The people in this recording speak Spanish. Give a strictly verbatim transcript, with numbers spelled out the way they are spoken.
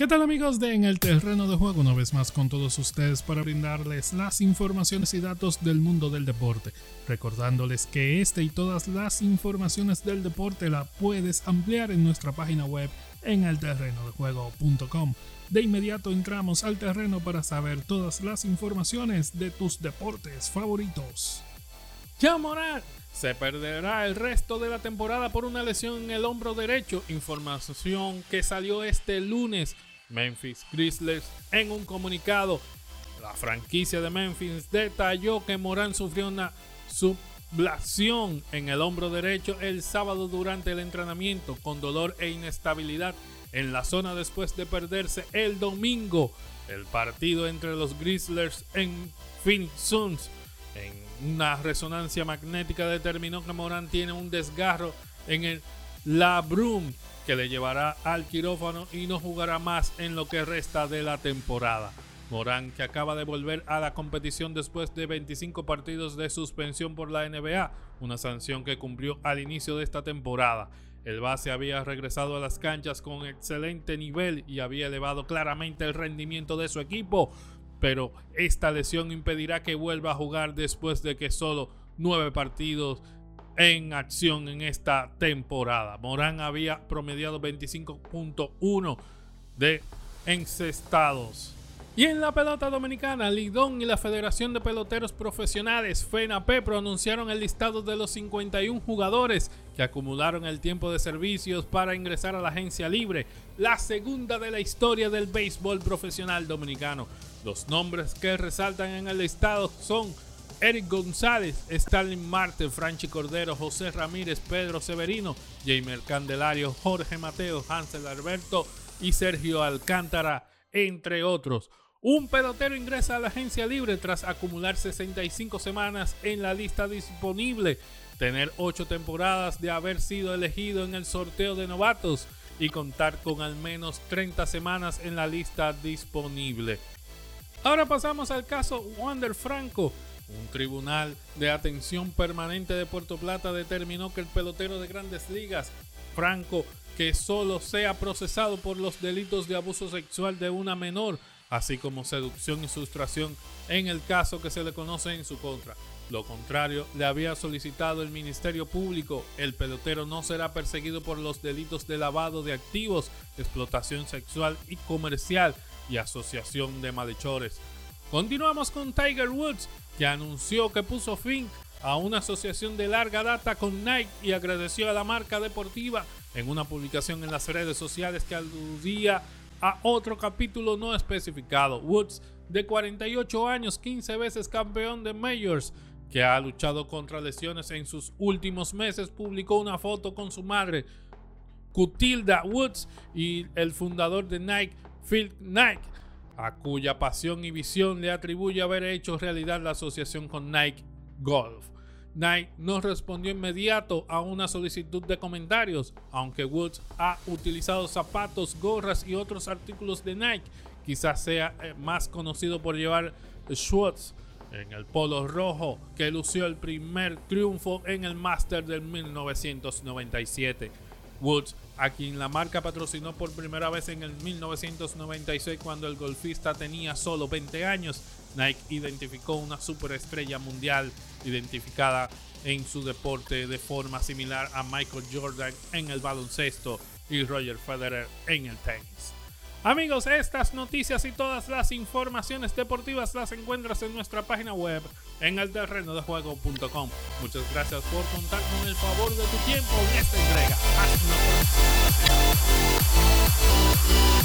¿Qué tal, amigos de En el Terreno de Juego? Una vez más con todos ustedes para brindarles las informaciones y datos del mundo del deporte. Recordándoles que este y todas las informaciones del deporte la puedes ampliar en nuestra página web en el terreno de juego punto com. De inmediato entramos al terreno para saber todas las informaciones de tus deportes favoritos. Ja Morant se perderá el resto de la temporada por una lesión en el hombro derecho, información que salió este lunes. Memphis Grizzlies en un comunicado, la franquicia de Memphis detalló que Morant sufrió una subluxación en el hombro derecho el sábado durante el entrenamiento, con dolor e inestabilidad en la zona después de perderse el domingo el partido entre los Grizzlies en Phoenix Suns. En una resonancia magnética determinó que Morant tiene un desgarro en el labrum que le llevará al quirófano y no jugará más en lo que resta de la temporada. Morant, que acaba de volver a la competición después de veinticinco partidos de suspensión por la N B A, una sanción que cumplió al inicio de esta temporada. El base había regresado a las canchas con excelente nivel y había elevado claramente el rendimiento de su equipo, pero esta lesión impedirá que vuelva a jugar después de que solo nueve partidos en acción en esta temporada. Morant había promediado veinticinco punto uno de encestados. Y en la pelota dominicana, Lidón y la Federación de Peloteros Profesionales, FENAPEPRO, anunciaron el listado de los cincuenta y uno jugadores que acumularon el tiempo de servicios para ingresar a la agencia libre, la segunda de la historia del béisbol profesional dominicano. Los nombres que resaltan en el listado son Eric González, Stalin Marte, Franchi Cordero, José Ramírez, Pedro Severino, Jamer Candelario, Jorge Mateo, Hansel Alberto y Sergio Alcántara, entre otros. Un pelotero ingresa a la agencia libre tras acumular sesenta y cinco semanas en la lista disponible, tener ocho temporadas de haber sido elegido en el sorteo de novatos y contar con al menos treinta semanas en la lista disponible. Ahora pasamos al caso Wander Franco. Un tribunal de atención permanente de Puerto Plata determinó que el pelotero de Grandes Ligas, Franco, que solo sea procesado por los delitos de abuso sexual de una menor, así como seducción y sustracción en el caso que se le conoce en su contra. Lo contrario le había solicitado el Ministerio Público. El pelotero no será perseguido por los delitos de lavado de activos, explotación sexual y comercial y asociación de malhechores. Continuamos con Tiger Woods, que anunció que puso fin a una asociación de larga data con Nike y agradeció a la marca deportiva en una publicación en las redes sociales que aludía a otro capítulo no especificado. Woods, de cuarenta y ocho años, quince veces campeón de Majors, que ha luchado contra lesiones en sus últimos meses, publicó una foto con su madre, Cutilda Woods, y el fundador de Nike, Phil Knight, a cuya pasión y visión le atribuye haber hecho realidad la asociación con Nike Golf. Nike no respondió inmediato a una solicitud de comentarios, aunque Woods ha utilizado zapatos, gorras y otros artículos de Nike. Quizás sea más conocido por llevar Schwartz en el polo rojo que lució el primer triunfo en el Masters del mil novecientos noventa y siete. Woods, a quien la marca patrocinó por primera vez en el mil novecientos noventa y seis cuando el golfista tenía solo veinte años, Nike identificó una superestrella mundial identificada en su deporte de forma similar a Michael Jordan en el baloncesto y Roger Federer en el tenis. Amigos, estas noticias y todas las informaciones deportivas las encuentras en nuestra página web en el terreno de juego punto com. Muchas gracias por contar con el favor de tu tiempo en esta entrega. Hasta la próxima.